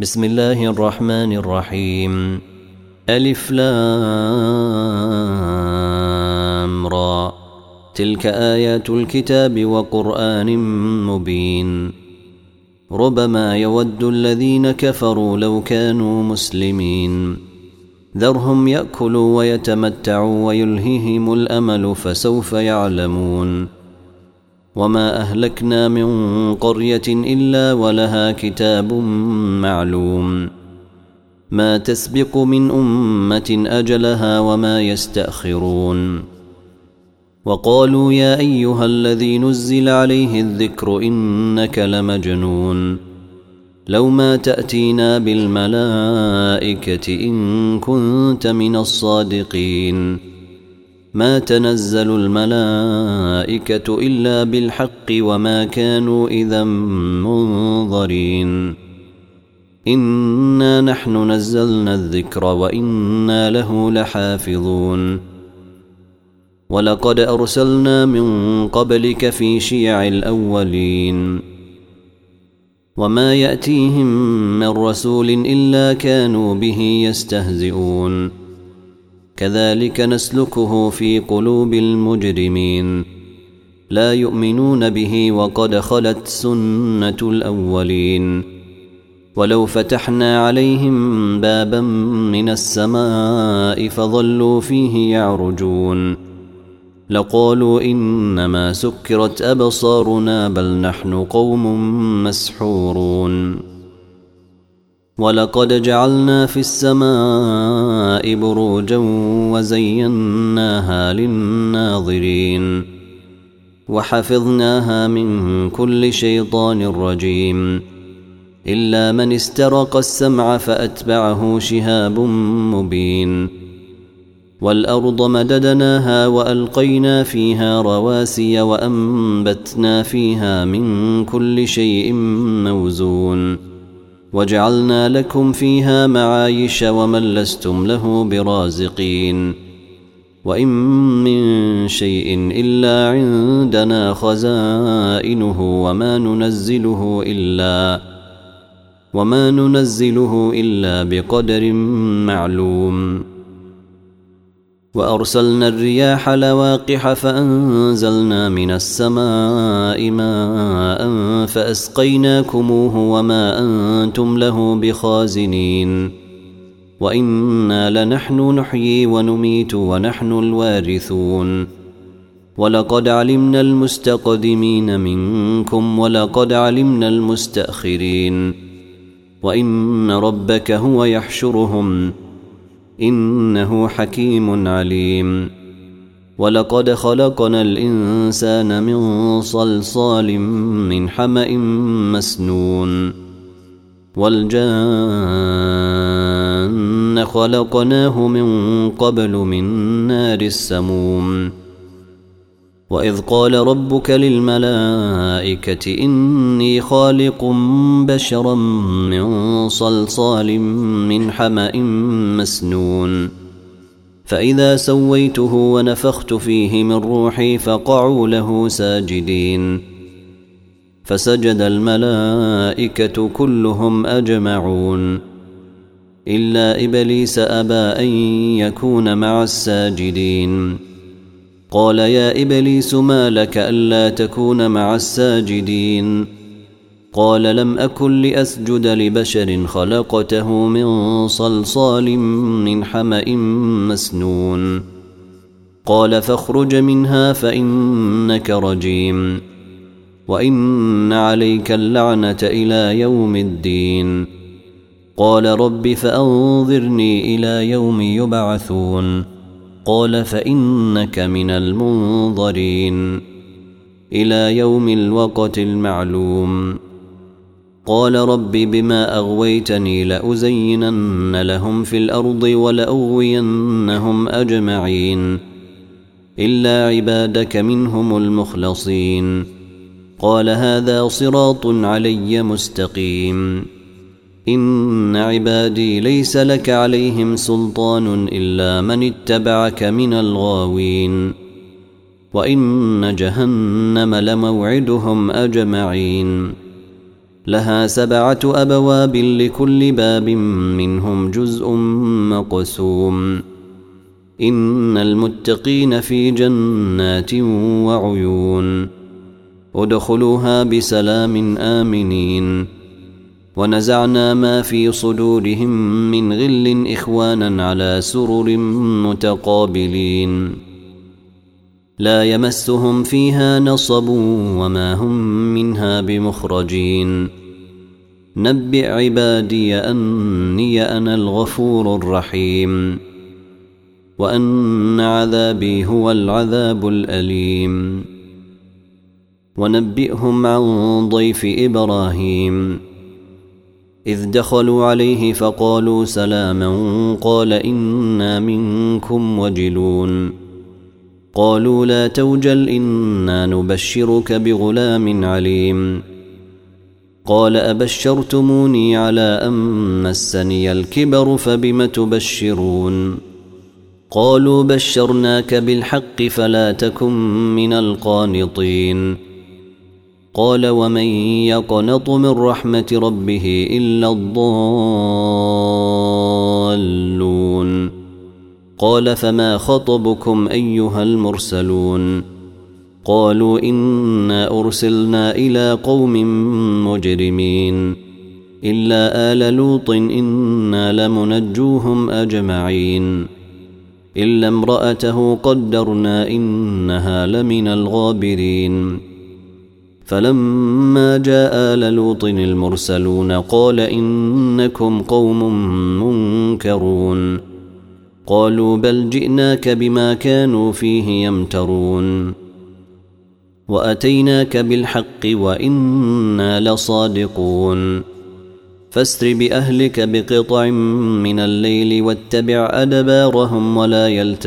بسم الله الرحمن الرحيم. ألف لام را. تلك آيات الكتاب وقرآن مبين. ربما يود الذين كفروا لو كانوا مسلمين. ذرهم يأكلوا ويتمتعوا ويلههم الأمل فسوف يعلمون. وما أهلكنا من قرية إلا ولها كتاب معلوم. ما تسبق من أمة أجلها وما يستأخرون. وقالوا يا أيها الذي نزل عليه الذكر إنك لمجنون. لو ما تأتينا بالملائكة إن كنت من الصادقين. ما تنزل الملائكة إلا بالحق وما كانوا إذا منظرين. إنا نحن نزلنا الذكر وإنا له لحافظون. ولقد أرسلنا من قبلك في شيع الأولين. وما يأتيهم من رسول إلا كانوا به يستهزئون. كذلك نسلكه في قلوب المجرمين. لا يؤمنون به وقد خلت سنة الأولين. ولو فتحنا عليهم بابا من السماء فظلوا فيه يعرجون لقالوا إنما سكرت أبصارنا بل نحن قوم مسحورون. ولقد جعلنا في السماء بروجا وزيناها للناظرين وحفظناها من كل شيطان رجيم إلا من استرق السمع فأتبعه شهاب مبين. والأرض مددناها وألقينا فيها رواسي وأنبتنا فيها من كل شيء موزون وجعلنا لكم فيها معايش ومن لستم له برازقين. وإن من شيء إلا عندنا خزائنه وما ننزله إلا بقدر معلوم. وأرسلنا الرياح لواقح فأنزلنا من السماء ماء فأسقيناكموه وما أنتم له بخازنين. وإنا لنحن نحيي ونميت ونحن الوارثون. ولقد علمنا المستقدمين منكم ولقد علمنا المستأخرين. وإن ربك هو يحشرهم إنه حكيم عليم. ولقد خلقنا الإنسان من صلصال من حمأ مسنون. والجان خلقناه من قبل من نار السموم. وإذ قال ربك للملائكة إني خالق بشرا من صلصال من حمأ مسنون. فإذا سويته ونفخت فيه من روحي فقعوا له ساجدين. فسجد الملائكة كلهم أجمعون إلا إبليس أبى أن يكون مع الساجدين. قال يا إبليس ما لك ألا تكون مع الساجدين؟ قال لم أكن لأسجد لبشر خلقته من صلصال من حمأ مسنون. قال فاخرج منها فإنك رجيم وإن عليك اللعنة إلى يوم الدين. قال رب فأنظرني إلى يوم يبعثون. قال فإنك من المنظرين إلى يوم الوقت المعلوم. قال رب بما أغويتني لأزينن لهم في الأرض ولأغوينهم أجمعين إلا عبادك منهم المخلصين. قال هذا صراط علي مستقيم. إن عبادي ليس لك عليهم سلطان إلا من اتبعك من الغاوين. وإن جهنم لموعدهم أجمعين لها 7 أبواب لكل باب منهم جزء مقسوم إن المتقين في جنات وعيون ادخلوها بسلام آمنين ونزعنا ما في صدورهم من غل إخوانا على سرر متقابلين لا يمسهم فيها نصب وما هم منها بمخرجين نبئ عبادي أني أنا الغفور الرحيم وأن عذابي هو العذاب الأليم ونبئهم عن ضيف إبراهيم إذ دخلوا عليه فقالوا سلاما قال إنا منكم وجلون قالوا لا توجل إنا نبشرك بغلام عليم قال أبشرتموني على أن مسني الكبر فبم تبشرون قالوا بشرناك بالحق فلا تكن من القانطين قال ومن يقنط من رحمة ربه إلا الضالون قال فما خطبكم أيها المرسلون قالوا إنا أرسلنا إلى قوم مجرمين إلا آل لوط إنا لمنجوهم أجمعين إلا امرأته قدرنا إنها لمن الغابرين فلما جاء آل لوط المرسلون قال إنكم قوم منكرون قالوا بل جئناك بما كانوا فيه يمترون وأتيناك بالحق وإنا لصادقون فاسر بأهلك بقطع من الليل واتبع أدبارهم ولا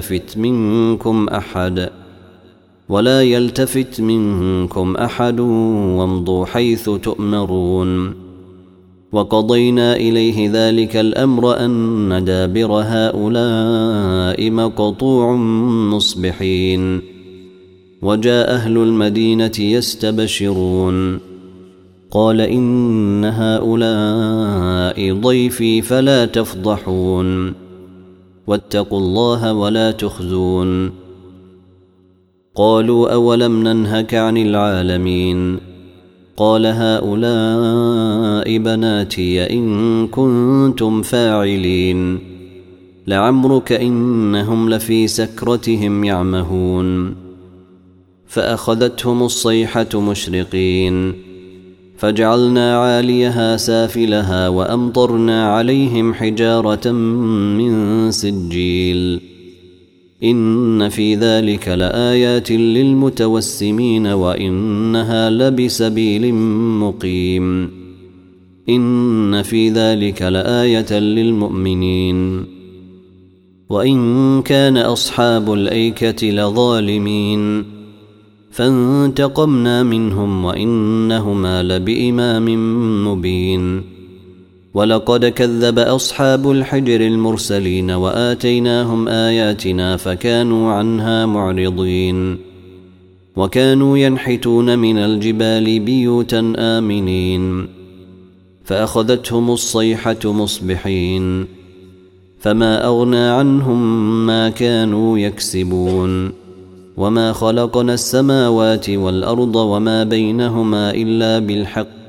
يلتفت منكم أحد وامضوا حيث تؤمرون وقضينا إليه ذلك الأمر أن دابر هؤلاء مقطوع مصبحين وجاء أهل المدينة يستبشرون قال إن هؤلاء ضيفي فلا تفضحون واتقوا الله ولا تخزون قالوا أولم ننهك عن العالمين قال هؤلاء بناتي إن كنتم فاعلين لعمرك إنهم لفي سكرتهم يعمهون فأخذتهم الصيحة مشرقين فجعلنا عاليها سافلها وأمطرنا عليهم حجارة من سجيل إن في ذلك لآيات للمتوسمين وإنها لبسبيل مقيم إن في ذلك لآية للمؤمنين وإن كان أصحاب الأيكة لظالمين فانتقمنا منهم وإنهما لبإمام مبين ولقد كذب أصحاب الحجر المرسلين وآتيناهم آياتنا فكانوا عنها معرضين وكانوا ينحتون من الجبال بيوتا آمنين فأخذتهم الصيحة مصبحين فما أغنى عنهم ما كانوا يكسبون وما خلقنا السماوات والأرض وما بينهما إلا بالحق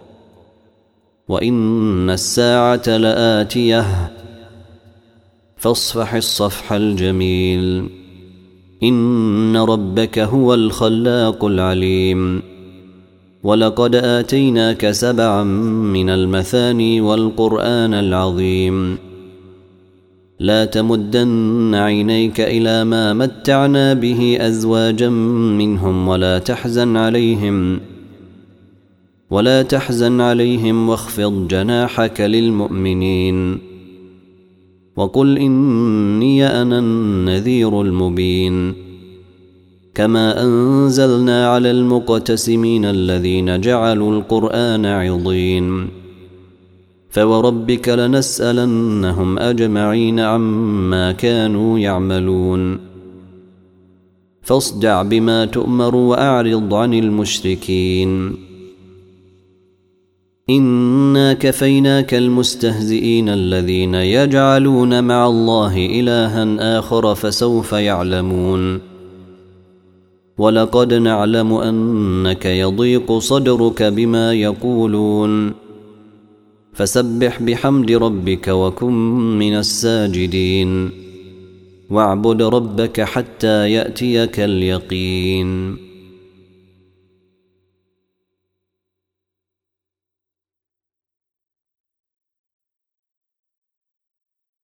وإن الساعة لآتية فاصفح الصفح الجميل إن ربك هو الخلاق العليم ولقد آتيناك 7 من المثاني والقرآن العظيم لا تمدن عينيك إلى ما متعنا به أزواجا منهم ولا تحزن عليهم واخفض جناحك للمؤمنين وقل إني أنا النذير المبين كما أنزلنا على المقتسمين الذين جعلوا القرآن عضين فوربك لنسألنهم أجمعين عما كانوا يعملون فاصدع بما تؤمر وأعرض عن المشركين إنا كفيناك المستهزئين الذين يجعلون مع الله إلها آخر فسوف يعلمون ولقد نعلم أنك يضيق صدرك بما يقولون فسبح بحمد ربك وكن من الساجدين واعبد ربك حتى يأتيك اليقين